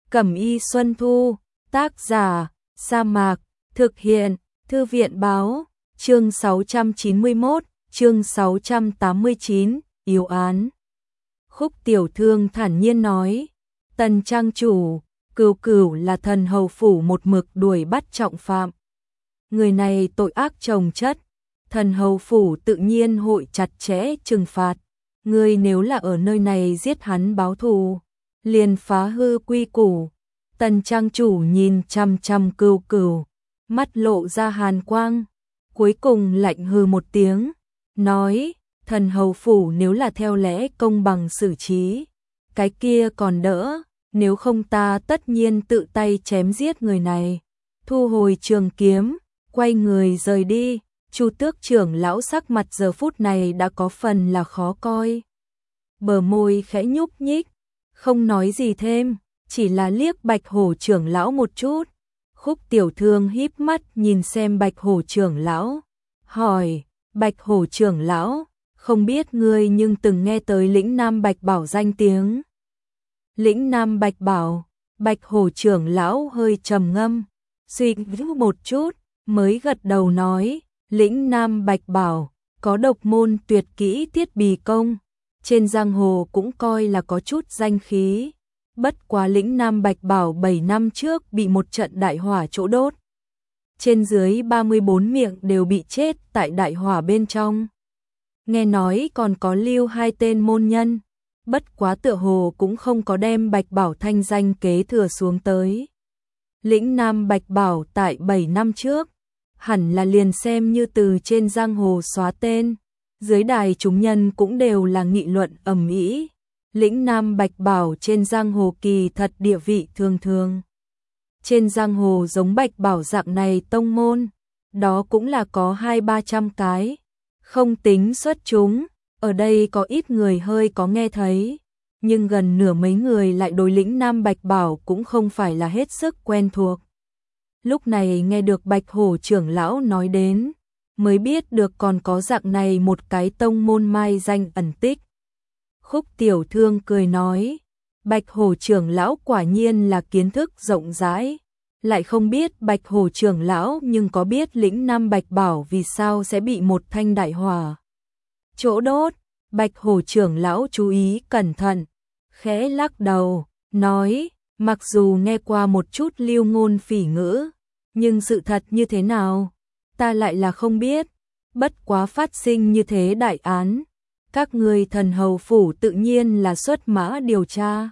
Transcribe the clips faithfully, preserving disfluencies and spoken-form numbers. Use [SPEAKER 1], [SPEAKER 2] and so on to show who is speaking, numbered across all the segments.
[SPEAKER 1] Cẩm y Xuân Thu, tác giả, Sa Mạc, thực hiện, Thư viện báo, chương sáu trăm chín mươi mốt, chương sáu trăm tám mươi chín, yếu án. Khúc Tiểu Thương thản nhiên nói, Tần trang chủ, Cửu Cửu là thần hầu phủ một mực đuổi bắt trọng phạm. Người này tội ác chồng chất, thần hầu phủ tự nhiên hội chặt chẽ trừng phạt. Ngươi nếu là ở nơi này giết hắn báo thù, liền phá hư quy củ. Tần trang chủ nhìn chằm chằm Cửu Cửu, mắt lộ ra hàn quang, cuối cùng lạnh hừ một tiếng, nói, thần hầu phủ nếu là theo lẽ công bằng xử trí, cái kia còn đỡ, nếu không ta tất nhiên tự tay chém giết người này. Thu hồi trường kiếm, quay người rời đi. Chu Tước trưởng lão sắc mặt giờ phút này đã có phần là khó coi. Bờ môi khẽ nhúc nhích, không nói gì thêm, chỉ là liếc Bạch Hổ trưởng lão một chút. Khúc Tiểu Thương híp mắt nhìn xem Bạch Hổ trưởng lão, hỏi, Bạch Hổ trưởng lão, không biết ngươi nhưng từng nghe tới lĩnh Nam Bạch Bảo danh tiếng. Lĩnh Nam Bạch Bảo, Bạch Hổ trưởng lão hơi trầm ngâm, suy nghĩ một chút, mới gật đầu nói, lĩnh Nam Bạch Bảo, có độc môn tuyệt kỹ thiết bì công, trên giang hồ cũng coi là có chút danh khí. Bất quá lĩnh Nam Bạch Bảo bảy năm trước bị một trận đại hỏa chỗ đốt. Trên dưới ba mươi bốn miệng đều bị chết tại đại hỏa bên trong. Nghe nói còn có lưu hai tên môn nhân, bất quá tựa hồ cũng không có đem Bạch Bảo thanh danh kế thừa xuống tới. Lĩnh Nam Bạch Bảo tại bảy năm trước, hẳn là liền xem như từ trên giang hồ xóa tên, dưới đài chúng nhân cũng đều là nghị luận ầm ĩ. Lĩnh Nam Bạch Bảo trên giang hồ kỳ thật địa vị thường thường. Trên giang hồ giống Bạch Bảo dạng này tông môn, đó cũng là có hai ba trăm cái, không tính xuất chúng, ở đây có ít người hơi có nghe thấy, nhưng gần nửa mấy người lại đối lĩnh Nam Bạch Bảo cũng không phải là hết sức quen thuộc. Lúc này nghe được Bạch Hổ trưởng lão nói đến, mới biết được còn có dạng này một cái tông môn mai danh ẩn tích. Khúc Tiểu Thương cười nói, Bạch Hổ trưởng lão quả nhiên là kiến thức rộng rãi, lại không biết Bạch Hổ trưởng lão nhưng có biết lĩnh Nam Bạch Bảo vì sao sẽ bị một thanh đại hỏa chỗ đốt. Bạch Hổ trưởng lão chú ý cẩn thận, khẽ lắc đầu, nói, mặc dù nghe qua một chút lưu ngôn phỉ ngữ, nhưng sự thật như thế nào, ta lại là không biết. Bất quá phát sinh như thế đại án, các ngươi thần hầu phủ tự nhiên là xuất mã điều tra.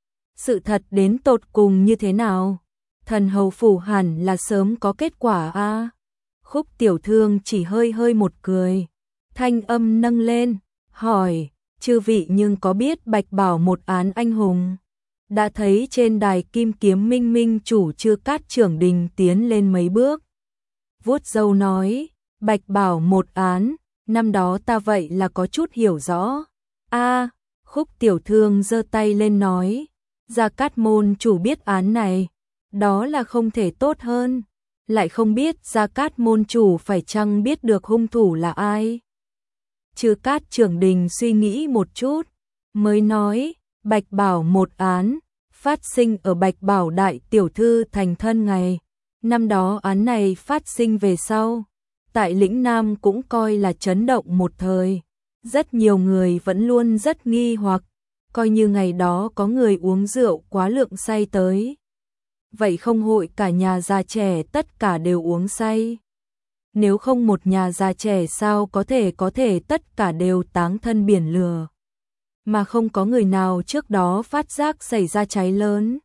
[SPEAKER 1] Sự thật đến tột cùng như thế nào, thần hầu phủ hẳn là sớm có kết quả a. À? Khúc Tiểu Thương chỉ hơi hơi một cười, thanh âm nâng lên, hỏi, chư vị nhưng có biết Bạch Bảo một án anh hùng? Đã thấy trên đài kim kiếm minh minh chủ Chư Cát trưởng đình tiến lên mấy bước, vuốt râu nói, Bạch Bảo một án, năm đó ta vậy là có chút hiểu rõ. A, à, Khúc Tiểu Thương giơ tay lên nói, Gia Cát môn chủ biết án này, đó là không thể tốt hơn, lại không biết Gia Cát môn chủ phải chăng biết được hung thủ là ai. Chư Cát trưởng đình suy nghĩ một chút, mới nói, Bạch Bảo một án, phát sinh ở Bạch Bảo đại tiểu thư thành thân ngày. Năm đó án này phát sinh về sau, tại lĩnh Nam cũng coi là chấn động một thời. Rất nhiều người vẫn luôn rất nghi hoặc, coi như ngày đó có người uống rượu quá lượng say tới. Vậy không hội cả nhà già trẻ tất cả đều uống say. Nếu không một nhà già trẻ sao có thể có thể tất cả đều táng thân biển lửa. Mà không có người nào trước đó phát giác xảy ra cháy lớn.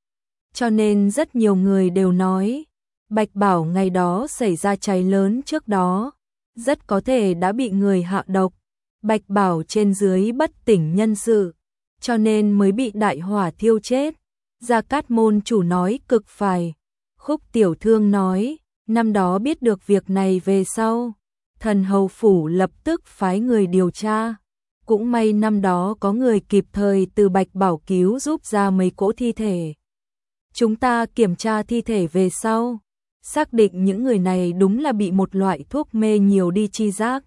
[SPEAKER 1] Cho nên rất nhiều người đều nói, Bạch Bảo ngày đó xảy ra cháy lớn trước đó, rất có thể đã bị người hạ độc. Bạch Bảo trên dưới bất tỉnh nhân sự, cho nên mới bị đại hỏa thiêu chết. Gia Cát môn chủ nói cực phải. Khúc Tiểu Thương nói, năm đó biết được việc này về sau, thần hầu phủ lập tức phái người điều tra. Cũng may năm đó có người kịp thời từ Bạch Bảo cứu giúp ra mấy cỗ thi thể. Chúng ta kiểm tra thi thể về sau, xác định những người này đúng là bị một loại thuốc mê nhiều đi chi giác.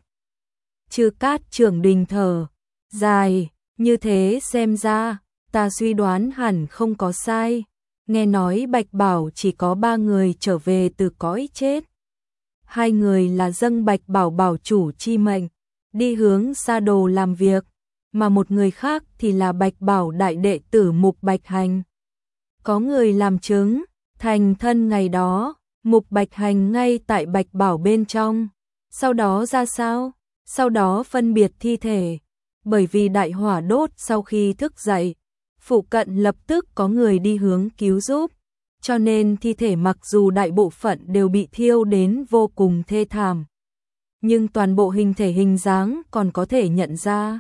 [SPEAKER 1] Chư Cát trưởng đình thở dài, như thế xem ra, ta suy đoán hẳn không có sai. nghe nói Bạch Bảo chỉ có ba người trở về từ cõi chết. Hai người là dâng Bạch Bảo bảo chủ chi mệnh, đi hướng Sa Đồ làm việc, mà một người khác thì là Bạch Bảo đại đệ tử Mục Bạch Hành. Có người làm chứng, thành thân ngày đó, Mục Bạch Hành ngay tại Bạch Bảo bên trong. Sau đó ra sao? Sau đó phân biệt thi thể, bởi vì đại hỏa đốt sau khi thức dậy, phụ cận lập tức có người đi hướng cứu giúp, cho nên thi thể mặc dù đại bộ phận đều bị thiêu đến vô cùng thê thảm, nhưng toàn bộ hình thể hình dáng còn có thể nhận ra.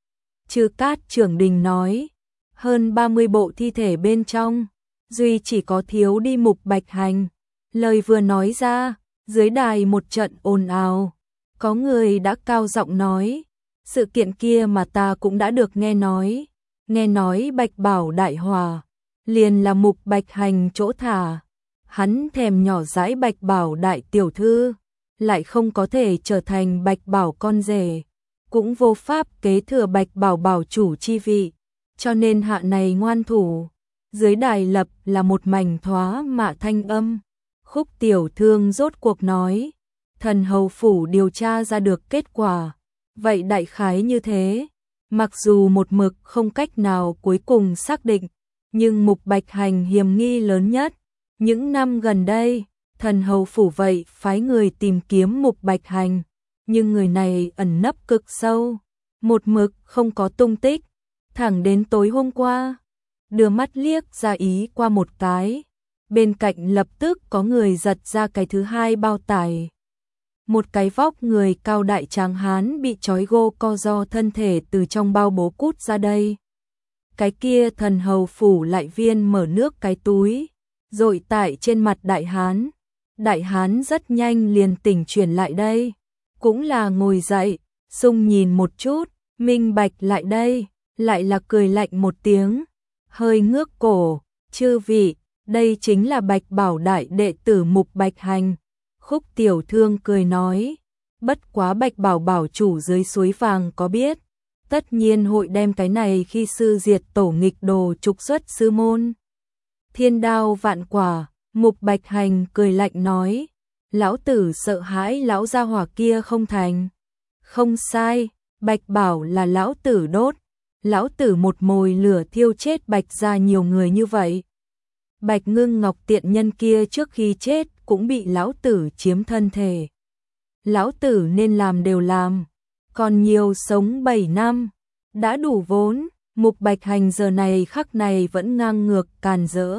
[SPEAKER 1] Chư Cát Trưởng Đình nói, hơn ba mươi bộ thi thể bên trong, duy chỉ có thiếu đi Mục Bạch Hành. Lời vừa nói ra, dưới đài một trận ồn ào, có người đã cao giọng nói, sự kiện kia mà ta cũng đã được nghe nói, nghe nói Bạch Bảo đại hỏa, liền là Mục Bạch Hành chỗ thả, hắn thèm nhỏ dãi Bạch Bảo đại tiểu thư, lại không có thể trở thành Bạch Bảo con rể, cũng vô pháp kế thừa Bạch Bảo bảo chủ chi vị, cho nên hạ này ngoan thủ. Dưới đài lập là một mảnh thoá mạ thanh âm. Khúc Tiểu Thương rốt cuộc nói, thần hầu phủ điều tra ra được kết quả, vậy đại khái như thế, mặc dù một mực không cách nào cuối cùng xác định, nhưng Mục Bạch Hành hiểm nghi lớn nhất. Những năm gần đây, thần hầu phủ vậy phái người tìm kiếm Mục Bạch Hành, nhưng người này ẩn nấp cực sâu, một mực không có tung tích, thẳng đến tối hôm qua, đưa mắt liếc ra ý qua một cái, bên cạnh lập tức có người giật ra cái thứ hai bao tải. Một cái vóc người cao đại tráng hán bị trói gô co ro thân thể từ trong bao bố cút ra đây. Cái kia thần hầu phủ lại viên mở nước cái túi, dội tại trên mặt đại hán. Đại hán rất nhanh liền tỉnh chuyển lại đây, cũng là ngồi dậy, sung nhìn một chút, minh bạch lại đây, lại là cười lạnh một tiếng, hơi ngước cổ, chư vị, đây chính là Bạch Bảo đại đệ tử Mục Bạch Hành. Khúc Tiểu Thương cười nói, bất quá Bạch Bảo bảo chủ dưới suối vàng có biết, tất nhiên hội đem cái này khi sư diệt tổ nghịch đồ trục xuất sư môn. Thiên đao vạn quả, Mục Bạch Hành cười lạnh nói, lão tử sợ hãi lão gia hỏa kia không thành. Không sai, Bạch Bảo là lão tử đốt, lão tử một mồi lửa thiêu chết Bạch gia nhiều người như vậy. Bạch Ngưng Ngọc tiện nhân kia trước khi chết cũng bị lão tử chiếm thân thể. Lão tử nên làm đều làm, còn nhiều sống bảy năm, đã đủ vốn. Mục Bạch Hành giờ này khắc này vẫn ngang ngược càn rỡ,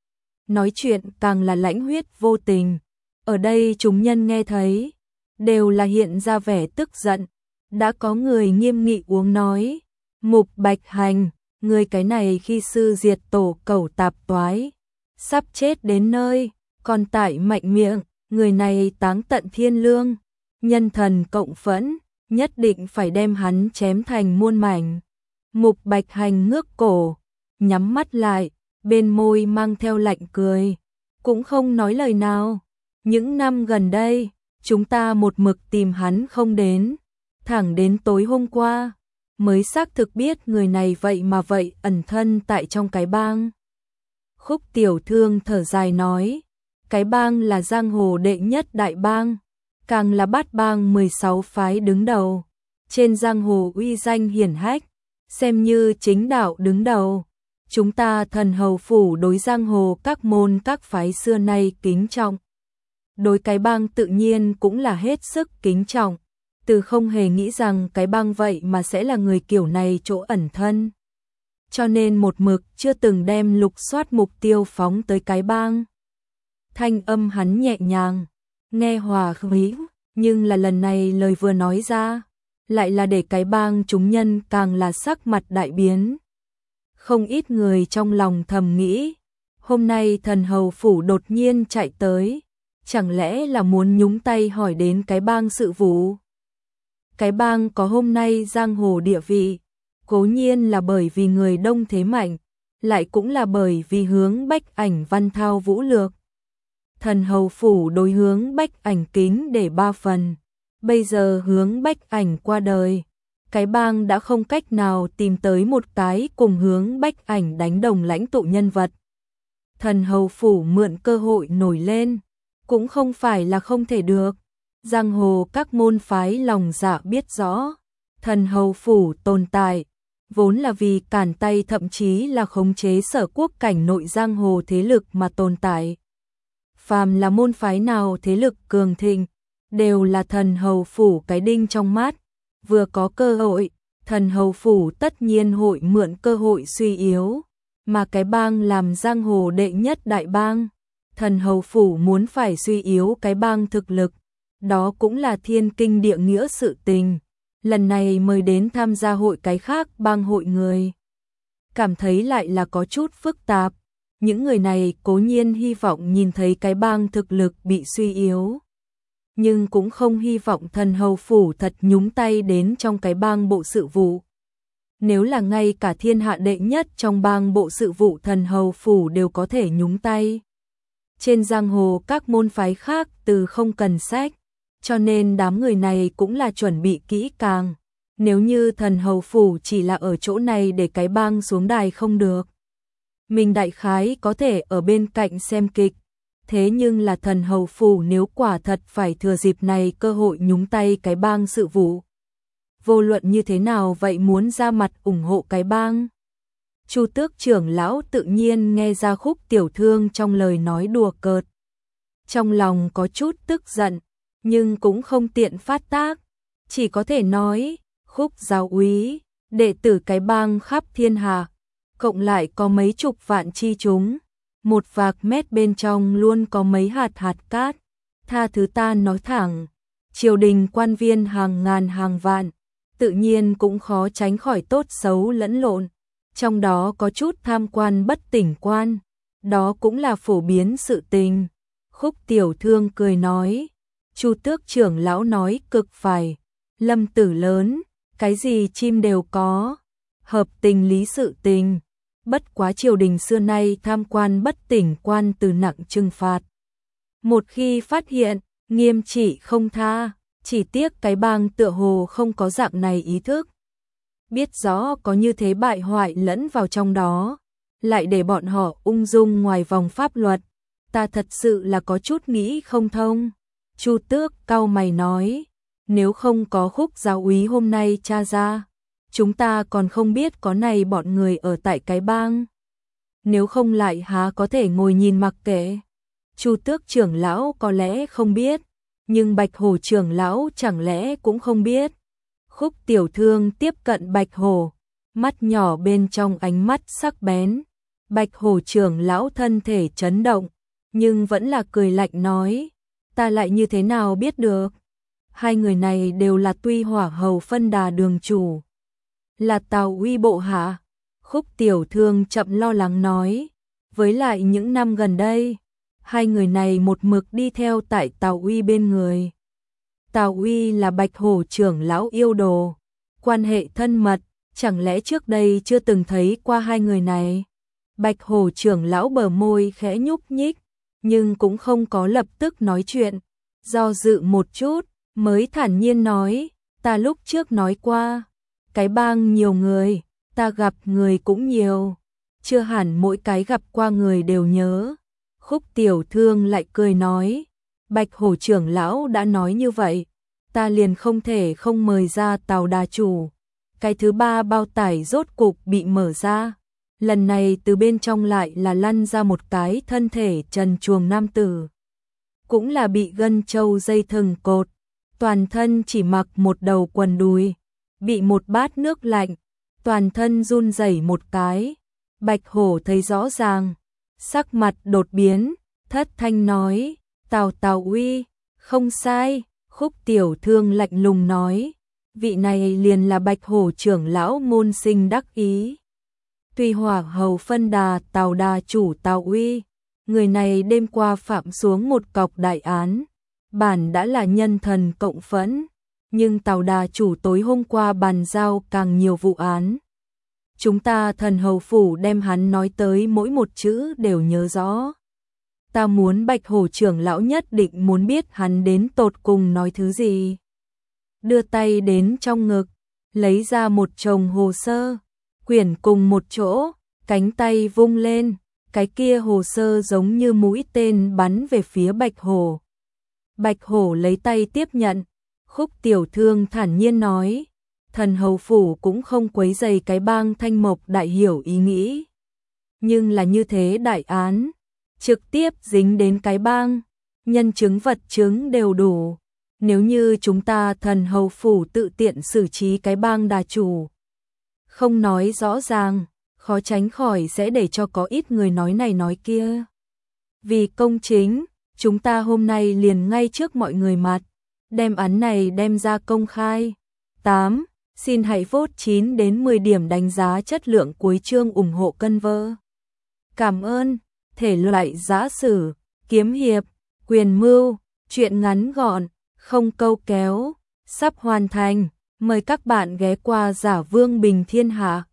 [SPEAKER 1] nói chuyện càng là lãnh huyết vô tình. Ở đây chúng nhân nghe thấy, đều là hiện ra vẻ tức giận. Đã có người nghiêm nghị uống nói, Mục Bạch Hành, người cái này khi sư diệt tổ cẩu tạp toái, sắp chết đến nơi, còn tại mạnh miệng, người này táng tận thiên lương, nhân thần cộng phẫn, nhất định phải đem hắn chém thành muôn mảnh. Mục Bạch Hành ngước cổ, nhắm mắt lại, bên môi mang theo lạnh cười, cũng không nói lời nào. Những năm gần đây, chúng ta một mực tìm hắn không đến, thẳng đến tối hôm qua, mới xác thực biết người này vậy mà vậy ẩn thân tại trong cái bang. Khúc Tiểu Thương thở dài nói, cái bang là giang hồ đệ nhất đại bang, càng là bát bang mười sáu phái đứng đầu, trên giang hồ uy danh hiển hách, xem như chính đạo đứng đầu. Chúng ta thần hầu phủ đối giang hồ các môn các phái xưa nay kính trọng, đối cái bang tự nhiên cũng là hết sức kính trọng, từ không hề nghĩ rằng cái bang vậy mà sẽ là người kiểu này chỗ ẩn thân. Cho nên một mực chưa từng đem lục soát mục tiêu phóng tới cái bang. Thanh âm hắn nhẹ nhàng, nghe hòa khí, nhưng là lần này lời vừa nói ra, lại là để cái bang chúng nhân càng là sắc mặt đại biến. Không ít người trong lòng thầm nghĩ, hôm nay thần hầu phủ đột nhiên chạy tới, chẳng lẽ là muốn nhúng tay hỏi đến cái bang sự vụ. Cái bang có hôm nay giang hồ địa vị, cố nhiên là bởi vì người đông thế mạnh, lại cũng là bởi vì hướng Bách Ảnh văn thao vũ lược. Thần hầu phủ đối hướng Bách Ảnh kính để ba phần, bây giờ hướng Bách Ảnh qua đời, cái bang đã không cách nào tìm tới một cái cùng hướng Bách Ảnh đánh đồng lãnh tụ nhân vật. Thần hầu phủ mượn cơ hội nổi lên, cũng không phải là không thể được. Giang hồ các môn phái lòng dạ biết rõ, thần hầu phủ tồn tại, vốn là vì cản tay thậm chí là khống chế Sở Quốc cảnh nội giang hồ thế lực mà tồn tại. Phàm là môn phái nào thế lực cường thịnh, đều là thần hầu phủ cái đinh trong mắt, vừa có cơ hội, thần hầu phủ tất nhiên hội mượn cơ hội suy yếu, mà cái bang làm giang hồ đệ nhất đại bang, thần hầu phủ muốn phải suy yếu cái bang thực lực, đó cũng là thiên kinh địa nghĩa sự tình. Lần này mời đến tham gia hội cái khác bang hội người, cảm thấy lại là có chút phức tạp. Những người này cố nhiên hy vọng nhìn thấy cái bang thực lực bị suy yếu, nhưng cũng không hy vọng thần hầu phủ thật nhúng tay đến trong cái bang bộ sự vụ. Nếu là ngay cả thiên hạ đệ nhất trong bang bộ sự vụ thần hầu phủ đều có thể nhúng tay, trên giang hồ các môn phái khác từ không cần sách, cho nên đám người này cũng là chuẩn bị kỹ càng. Nếu như thần hầu phủ chỉ là ở chỗ này để cái bang xuống đài không được, mình đại khái có thể ở bên cạnh xem kịch. Thế nhưng là thần hầu phủ nếu quả thật phải thừa dịp này cơ hội nhúng tay cái bang sự vụ, vô luận như thế nào vậy muốn ra mặt ủng hộ cái bang. Chu Tước trưởng lão tự nhiên nghe ra Khúc Tiểu Thương trong lời nói đùa cợt, trong lòng có chút tức giận, nhưng cũng không tiện phát tác, chỉ có thể nói, Khúc giáo úy, đệ tử cái bang khắp thiên hạ, cộng lại có mấy chục vạn chi chúng, một vạc mét bên trong luôn có mấy hạt hạt cát, tha thứ ta nói thẳng, triều đình quan viên hàng ngàn hàng vạn, tự nhiên cũng khó tránh khỏi tốt xấu lẫn lộn, trong đó có chút tham quan bất tỉnh quan, đó cũng là phổ biến sự tình. Khúc Tiểu Thương cười nói, Chu Tước trưởng lão nói cực phải, Lâm tử lớn, cái gì chim đều có, hợp tình lý sự tình. Bất quá triều đình xưa nay tham quan bất tỉnh quan từ nặng trừng phạt. Một khi phát hiện, nghiêm trị không tha, chỉ tiếc cái bang tựa hồ không có dạng này ý thức. Biết rõ có như thế bại hoại lẫn vào trong đó, lại để bọn họ ung dung ngoài vòng pháp luật, ta thật sự là có chút nghĩ không thông. Chu Tước cau mày nói, nếu không có Khúc giáo úy hôm nay tra ra, chúng ta còn không biết có này bọn người ở tại cái bang. Nếu không lại há có thể ngồi nhìn mặc kệ. Chu Tước trưởng lão có lẽ không biết, nhưng Bạch Hổ trưởng lão chẳng lẽ cũng không biết. Khúc Tiểu Thương tiếp cận Bạch Hổ, mắt nhỏ bên trong ánh mắt sắc bén. Bạch Hổ trưởng lão thân thể chấn động, nhưng vẫn là cười lạnh nói, ta lại như thế nào biết được. Hai người này đều là Tuy Hỏa hầu phân đà đường chủ, là Tào Uy bộ hạ. Khúc Tiểu Thương chậm lo lắng nói, với lại những năm gần đây, hai người này một mực đi theo tại Tào Uy bên người. Tào Uy là Bạch Hổ trưởng lão yêu đồ, quan hệ thân mật, chẳng lẽ trước đây chưa từng thấy qua hai người này. Bạch Hổ trưởng lão bờ môi khẽ nhúc nhích, nhưng cũng không có lập tức nói chuyện, do dự một chút, mới thản nhiên nói, ta lúc trước nói qua, cái bang nhiều người, ta gặp người cũng nhiều, chưa hẳn mỗi cái gặp qua người đều nhớ. Khúc Tiểu Thương lại cười nói, Bạch Hổ trưởng lão đã nói như vậy, ta liền không thể không mời ra Tào đà chủ. Cái thứ ba bao tải rốt cục bị mở ra, lần này từ bên trong lại là lăn ra một cái thân thể trần truồng nam tử, cũng là bị gân châu dây thừng cột, toàn thân chỉ mặc một đầu quần đùi, bị một bát nước lạnh, toàn thân run rẩy một cái. Bạch Hổ thấy rõ ràng, sắc mặt đột biến, thất thanh nói, Tào Tào Uy, không sai. Khúc Tiểu Thương lạnh lùng nói, vị này liền là Bạch Hổ trưởng lão môn sinh đắc ý, Tuy Hỏa hầu phân đà Tào đà chủ Tào Uy. Người này đêm qua phạm xuống một cọc đại án, bản đã là nhân thần cộng phẫn, nhưng Tào đà chủ tối hôm qua bàn giao càng nhiều vụ án. Chúng ta thần hầu phủ đem hắn nói tới mỗi một chữ đều nhớ rõ. Ta muốn Bạch Hổ trưởng lão nhất định muốn biết hắn đến tột cùng nói thứ gì. Đưa tay đến trong ngực, lấy ra một chồng hồ sơ, quyển cùng một chỗ, cánh tay vung lên, cái kia hồ sơ giống như mũi tên bắn về phía Bạch Hổ. Bạch Hổ lấy tay tiếp nhận, Khúc tiểu thư thản nhiên nói, thần hầu phủ cũng không quấy rầy cái bang Thanh Mộc đại hiểu ý nghĩ. Nhưng là như thế đại án, trực tiếp dính đến cái bang, nhân chứng vật chứng đều đủ. Nếu như chúng ta thần hầu phủ tự tiện xử trí cái bang đà chủ, không nói rõ ràng, khó tránh khỏi sẽ để cho có ít người nói này nói kia. Vì công chính, chúng ta hôm nay liền ngay trước mọi người mặt, đem án này đem ra công khai. tám. Xin hãy vote chín đến mười điểm đánh giá chất lượng cuối chương ủng hộ cân vơ. Cảm ơn. Thể loại giã sử, kiếm hiệp, quyền mưu, truyện ngắn gọn, không câu kéo, sắp hoàn thành. Mời các bạn ghé qua Giả Vương Bình Thiên Hạ.